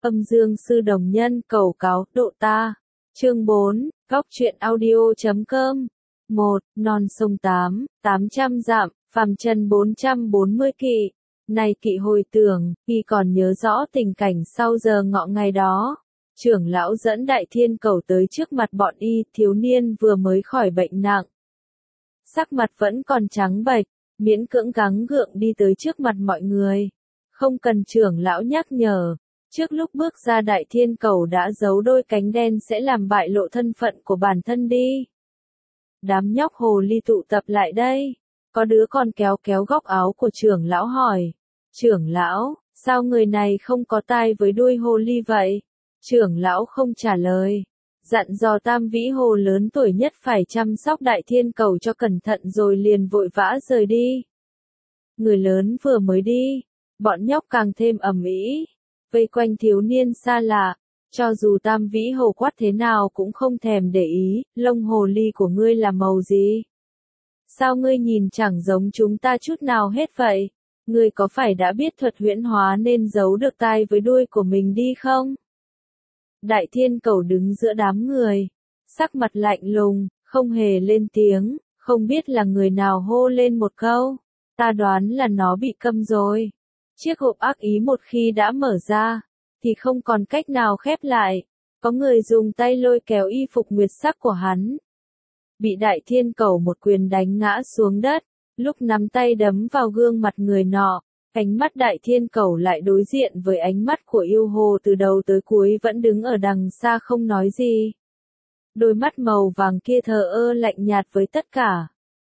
Âm dương sư đồng nhân cầu cáo độ ta. Chương 4, Góc truyện audio.com. 1. Non sông 800 dặm, phàm trần 440 kỵ. Này kỵ hồi tưởng, y còn nhớ rõ tình cảnh sau giờ ngọ ngày đó. Trưởng lão dẫn Đại Thiên Cầu tới trước mặt bọn y, thiếu niên vừa mới khỏi bệnh nặng. Sắc mặt vẫn còn trắng bệch, miễn cưỡng gắng gượng đi tới trước mặt mọi người. Không cần trưởng lão nhắc nhở. Trước lúc bước ra Đại Thiên Cầu đã giấu đôi cánh đen sẽ làm bại lộ thân phận của bản thân đi. Đám nhóc hồ ly tụ tập lại đây. Có đứa còn kéo kéo góc áo của trưởng lão hỏi. Trưởng lão, sao người này không có tai với đuôi hồ ly vậy? Trưởng lão không trả lời. Dặn dò Tam Vĩ Hồ lớn tuổi nhất phải chăm sóc Đại Thiên Cầu cho cẩn thận rồi liền vội vã rời đi. Người lớn vừa mới đi, bọn nhóc càng thêm ầm ĩ, vây quanh thiếu niên xa lạ. Cho dù Tam Vĩ Hồ quát thế nào cũng không thèm để ý, lông hồ ly của ngươi là màu gì? Sao ngươi nhìn chẳng giống chúng ta chút nào hết vậy? Ngươi có phải đã biết thuật huyễn hóa nên giấu được tai với đuôi của mình đi không? Đại Thiên Cầu đứng giữa đám người, sắc mặt lạnh lùng, không hề lên tiếng, không biết là người nào hô lên một câu. Ta đoán là nó bị câm rồi. Chiếc hộp ác ý một khi đã mở ra, thì không còn cách nào khép lại. Có người dùng tay lôi kéo y phục nguyệt sắc của hắn. Bị Đại Thiên Cầu một quyền đánh ngã xuống đất, lúc nắm tay đấm vào gương mặt người nọ, ánh mắt Đại Thiên Cầu lại đối diện với ánh mắt của yêu hồ từ đầu tới cuối vẫn đứng ở đằng xa không nói gì. Đôi mắt màu vàng kia thờ ơ lạnh nhạt với tất cả.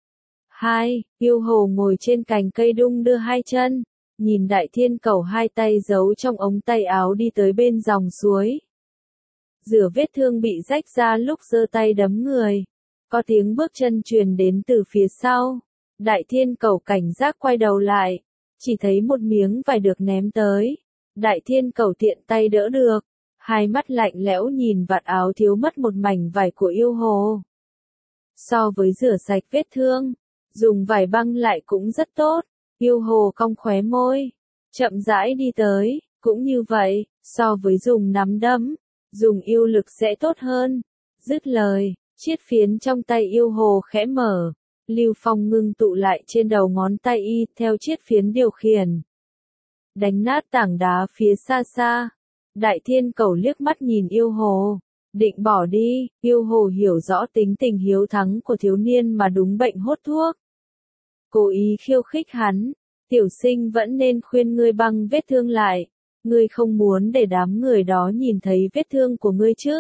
Yêu hồ ngồi trên cành cây đung đưa hai chân, nhìn Đại Thiên Cầu hai tay giấu trong ống tay áo đi tới bên dòng suối. Rửa vết thương bị rách ra lúc giơ tay đấm người. Có tiếng bước chân truyền đến từ phía sau. Đại Thiên Cầu cảnh giác quay đầu lại. Chỉ thấy một miếng vải được ném tới. Đại Thiên Cầu tiện tay đỡ được. Hai mắt lạnh lẽo nhìn vạt áo thiếu mất một mảnh vải của yêu hồ. So với rửa sạch vết thương, dùng vải băng lại cũng rất tốt. Yêu hồ cong khóe môi, chậm rãi đi tới. Cũng như vậy, so với dùng nắm đấm, dùng yêu lực sẽ tốt hơn. Dứt lời, chiếc phiến trong tay yêu hồ khẽ mở. Lưu Phong ngưng tụ lại trên đầu ngón tay y theo chiếc phiến điều khiển. Đánh nát tảng đá phía xa xa. Đại Thiên Cầu liếc mắt nhìn yêu hồ. Định bỏ đi, yêu hồ hiểu rõ tính tình hiếu thắng của thiếu niên mà đúng bệnh hốt thuốc. Cố ý khiêu khích hắn. Tiểu sinh vẫn nên khuyên ngươi băng vết thương lại. Ngươi không muốn để đám người đó nhìn thấy vết thương của ngươi chứ?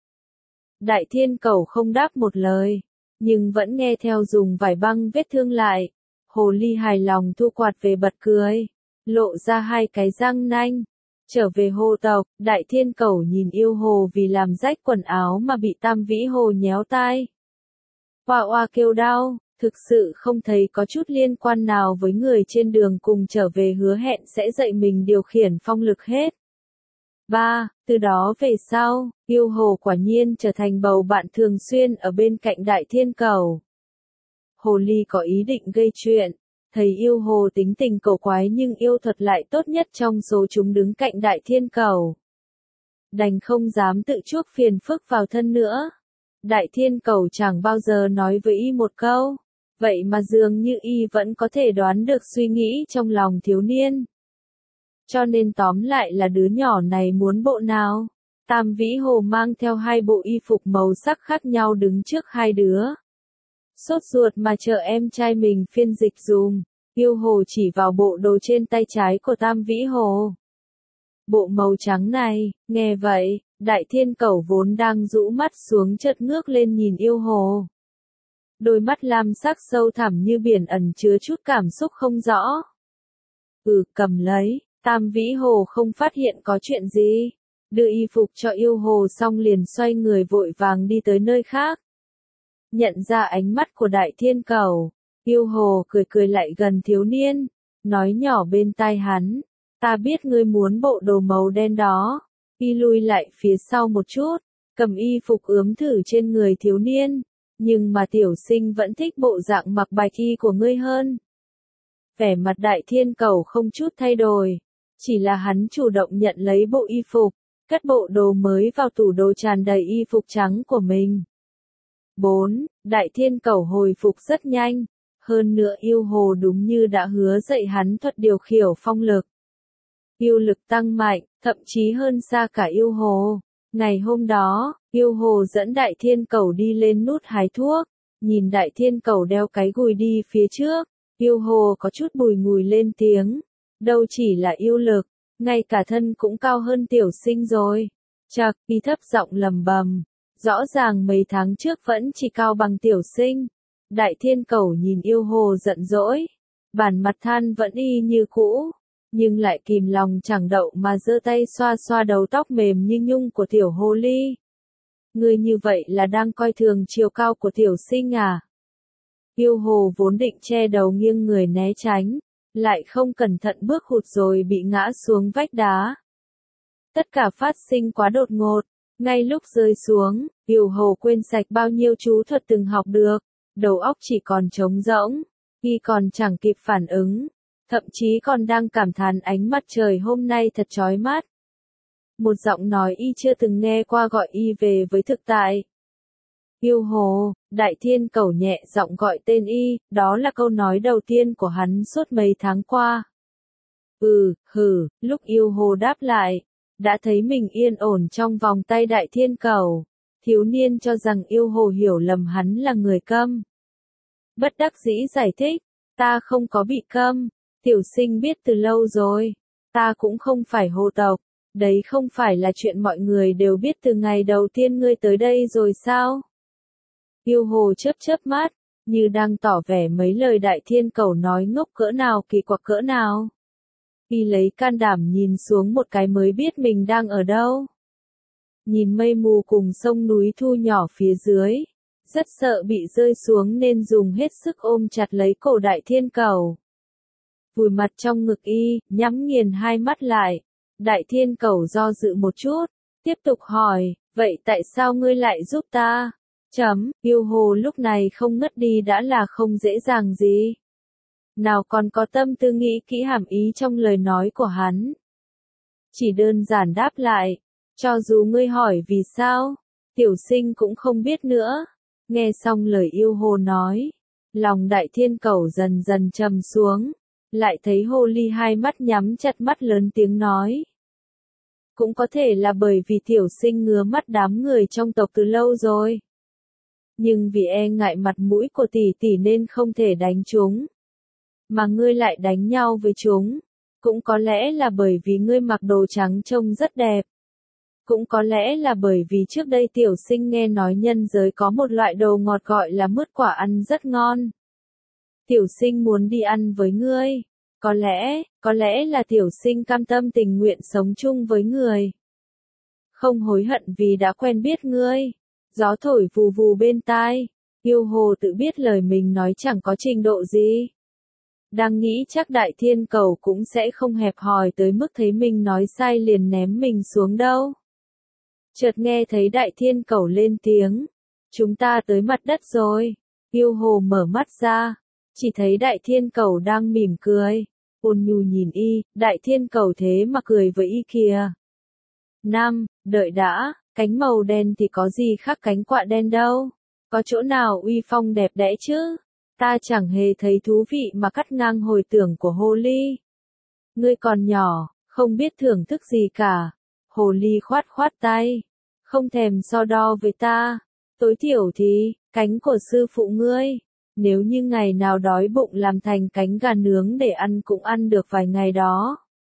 Đại Thiên Cầu không đáp một lời, nhưng vẫn nghe theo dùng vải băng vết thương lại. Hồ ly hài lòng thu quạt về bật cười, lộ ra hai cái răng nanh. Trở về hồ tộc, Đại Thiên Cầu nhìn yêu hồ vì làm rách quần áo mà bị Tam Vĩ Hồ nhéo tai. Oa oa kêu đau, thực sự không thấy có chút liên quan nào với người trên đường cùng trở về hứa hẹn sẽ dạy mình điều khiển phong lực hết. 3. Từ đó về sau, yêu hồ quả nhiên trở thành bầu bạn thường xuyên ở bên cạnh Đại Thiên Cầu. Hồ ly có ý định gây chuyện, thấy yêu hồ tính tình cổ quái nhưng yêu thuật lại tốt nhất trong số chúng đứng cạnh Đại Thiên Cầu. Đành không dám tự chuốc phiền phức vào thân nữa. Đại Thiên Cầu chẳng bao giờ nói với y một câu, vậy mà dường như y vẫn có thể đoán được suy nghĩ trong lòng thiếu niên. Cho nên tóm lại là đứa nhỏ này muốn bộ nào? Tam Vĩ Hồ mang theo hai bộ y phục màu sắc khác nhau đứng trước hai đứa. Sốt ruột mà chờ em trai mình phiên dịch dùm. Yêu hồ chỉ vào bộ đồ trên tay trái của Tam Vĩ Hồ. Bộ màu trắng này, nghe vậy, Đại Thiên Cầu vốn đang rũ mắt xuống chợt ngước lên nhìn yêu hồ. Đôi mắt lam sắc sâu thẳm như biển ẩn chứa chút cảm xúc không rõ. Cầm lấy. Tam Vĩ Hồ không phát hiện có chuyện gì. Đưa y phục cho yêu hồ xong liền xoay người vội vàng đi tới nơi khác. Nhận ra ánh mắt của Đại Thiên Cầu, yêu hồ cười cười lại gần thiếu niên, nói nhỏ bên tai hắn, ta biết ngươi muốn bộ đồ màu đen đó. Y lui lại phía sau một chút, cầm y phục ướm thử trên người thiếu niên, nhưng mà tiểu sinh vẫn thích bộ dạng mặc bạch y của ngươi hơn. Vẻ mặt Đại Thiên Cầu không chút thay đổi, Chỉ là hắn chủ động nhận lấy bộ y phục, cất bộ đồ mới vào tủ đồ tràn đầy y phục trắng của mình. 4. Đại Thiên Cẩu hồi phục rất nhanh. Hơn nữa yêu hồ đúng như đã hứa dạy hắn thuật điều khiển phong lực. Yêu lực tăng mạnh, thậm chí hơn xa cả yêu hồ. Ngày hôm đó, yêu hồ dẫn Đại Thiên Cẩu đi lên nút hái thuốc. Nhìn Đại Thiên Cẩu đeo cái gùi đi phía trước, yêu hồ có chút bùi ngùi lên tiếng. Đâu chỉ là yêu lực, ngay cả thân cũng cao hơn tiểu sinh rồi. Chậc, y thấp giọng lầm bầm. Rõ ràng mấy tháng trước vẫn chỉ cao bằng tiểu sinh. Đại Thiên Cẩu nhìn yêu hồ giận dỗi. Bản mặt than vẫn y như cũ. Nhưng lại kìm lòng chẳng đậu mà giơ tay xoa xoa đầu tóc mềm như nhung của tiểu hồ ly. Ngươi như vậy là đang coi thường chiều cao của tiểu sinh à? Yêu hồ vốn định che đầu nghiêng người né tránh, lại không cẩn thận bước hụt rồi bị ngã xuống vách đá. Tất cả phát sinh quá đột ngột, ngay lúc rơi xuống, yêu hồ quên sạch bao nhiêu chú thuật từng học được, đầu óc chỉ còn trống rỗng, y còn chẳng kịp phản ứng, thậm chí còn đang cảm thán ánh mặt trời hôm nay thật chói mắt. Một giọng nói y chưa từng nghe qua gọi y về với thực tại. Yêu hồ, Đại Thiên Cẩu nhẹ giọng gọi tên y, đó là câu nói đầu tiên của hắn suốt mấy tháng qua. Lúc yêu hồ đáp lại, đã thấy mình yên ổn trong vòng tay Đại Thiên Cẩu. Thiếu niên cho rằng yêu hồ hiểu lầm hắn là người câm. Bất đắc dĩ giải thích, ta không có bị câm, tiểu sinh biết từ lâu rồi, ta cũng không phải hồ tộc, đấy không phải là chuyện mọi người đều biết từ ngày đầu tiên ngươi tới đây rồi sao? Yêu hồ chớp chớp mắt, như đang tỏ vẻ mấy lời Đại Thiên Cẩu nói ngốc cỡ nào kỳ quặc cỡ nào. Y lấy can đảm nhìn xuống một cái mới biết mình đang ở đâu. Nhìn mây mù cùng sông núi thu nhỏ phía dưới, rất sợ bị rơi xuống nên dùng hết sức ôm chặt lấy cổ Đại Thiên Cẩu. Vùi mặt trong ngực y, nhắm nghiền hai mắt lại. Đại Thiên Cẩu do dự một chút, tiếp tục hỏi, vậy tại sao ngươi lại giúp ta? Yêu hồ lúc này không ngất đi đã là không dễ dàng gì. Nào còn có tâm tư nghĩ kỹ hàm ý trong lời nói của hắn. Chỉ đơn giản đáp lại, cho dù ngươi hỏi vì sao, tiểu sinh cũng không biết nữa. Nghe xong lời yêu hồ nói, lòng Đại Thiên Cẩu dần dần trầm xuống, lại thấy hồ ly hai mắt nhắm chặt mắt lớn tiếng nói. Cũng có thể là bởi vì tiểu sinh ngứa mắt đám người trong tộc từ lâu rồi. Nhưng vì e ngại mặt mũi của tỷ tỷ nên không thể đánh chúng. Mà ngươi lại đánh nhau với chúng. Cũng có lẽ là bởi vì ngươi mặc đồ trắng trông rất đẹp. Cũng có lẽ là bởi vì trước đây tiểu sinh nghe nói nhân giới có một loại đồ ngọt gọi là mứt quả ăn rất ngon. Tiểu sinh muốn đi ăn với ngươi. Có lẽ là tiểu sinh cam tâm tình nguyện sống chung với người. Không hối hận vì đã quen biết ngươi. Gió thổi vù vù bên tai. Yêu hồ tự biết lời mình nói chẳng có trình độ gì. Đang nghĩ chắc Đại Thiên Cẩu cũng sẽ không hẹp hòi tới mức thấy mình nói sai liền ném mình xuống đâu. Chợt nghe thấy Đại Thiên Cẩu lên tiếng. Chúng ta tới mặt đất rồi. Yêu hồ mở mắt ra. Chỉ thấy Đại Thiên Cẩu đang mỉm cười. Ôn nhu nhìn y, Đại Thiên Cẩu thế mà cười với y kìa. 5. Đợi đã, cánh màu đen thì có gì khác cánh quạ đen đâu. Có chỗ nào uy phong đẹp đẽ chứ? Ta chẳng hề thấy thú vị mà cắt ngang hồi tưởng của hồ ly. Ngươi còn nhỏ, không biết thưởng thức gì cả. Hồ ly khoát khoát tay. Không thèm so đo với ta. Tối thiểu thì, cánh của sư phụ ngươi. Nếu như ngày nào đói bụng làm thành cánh gà nướng để ăn cũng ăn được vài ngày đó.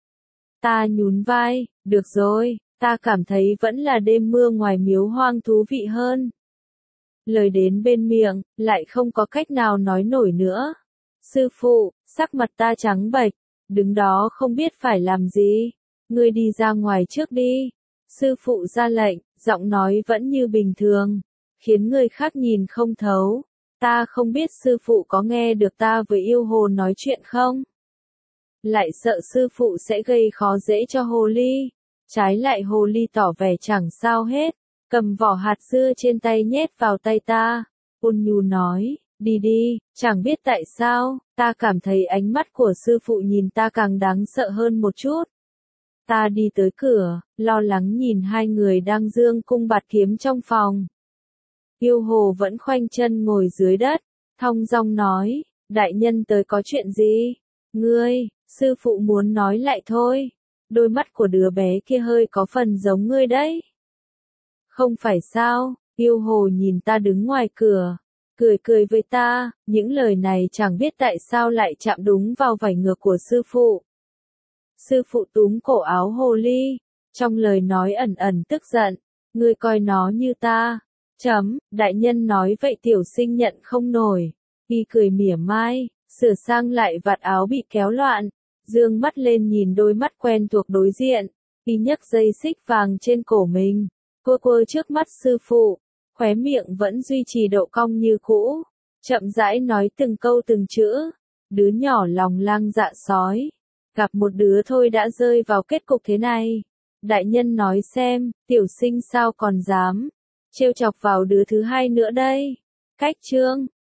Ta nhún vai, được rồi, ta cảm thấy vẫn là đêm mưa ngoài miếu hoang thú vị hơn. Lời đến bên miệng, lại không có cách nào nói nổi nữa. Sư phụ, sắc mặt ta trắng bệch, đứng đó không biết phải làm gì. Ngươi đi ra ngoài trước đi. Sư phụ ra lệnh, giọng nói vẫn như bình thường, khiến người khác nhìn không thấu. Ta không biết sư phụ có nghe được ta với yêu hồ nói chuyện không? Lại sợ sư phụ sẽ gây khó dễ cho hồ ly. Trái lại hồ ly tỏ vẻ chẳng sao hết, cầm vỏ hạt dưa trên tay nhét vào tay ta. Ôn nhu nói, đi đi, chẳng biết tại sao, ta cảm thấy ánh mắt của sư phụ nhìn ta càng đáng sợ hơn một chút. Ta đi tới cửa, lo lắng nhìn hai người đang giương cung bạt kiếm trong phòng. Yêu hồ vẫn khoanh chân ngồi dưới đất, thong dong nói, đại nhân tới có chuyện gì? Ngươi, sư phụ muốn nói lại thôi. Đôi mắt của đứa bé kia hơi có phần giống ngươi đấy. Không phải sao, yêu hồ nhìn ta đứng ngoài cửa, cười cười với ta, những lời này chẳng biết tại sao lại chạm đúng vào vảy ngược của sư phụ. Sư phụ túm cổ áo hồ ly, trong lời nói ẩn ẩn tức giận, ngươi coi nó như ta. Đại nhân nói vậy tiểu sinh nhận không nổi. Y cười mỉa mai, sửa sang lại vạt áo bị kéo loạn, dương mắt lên nhìn đôi mắt quen thuộc đối diện. Y nhấc dây xích vàng trên cổ mình, quơ quơ trước mắt sư phụ, khóe miệng vẫn duy trì độ cong như cũ, chậm rãi nói từng câu từng chữ. Đứa nhỏ lòng lang dạ sói, gặp một đứa thôi đã rơi vào kết cục thế này. Đại nhân nói xem, tiểu sinh sao còn dám trêu chọc vào đứa thứ hai nữa đây. Cách chương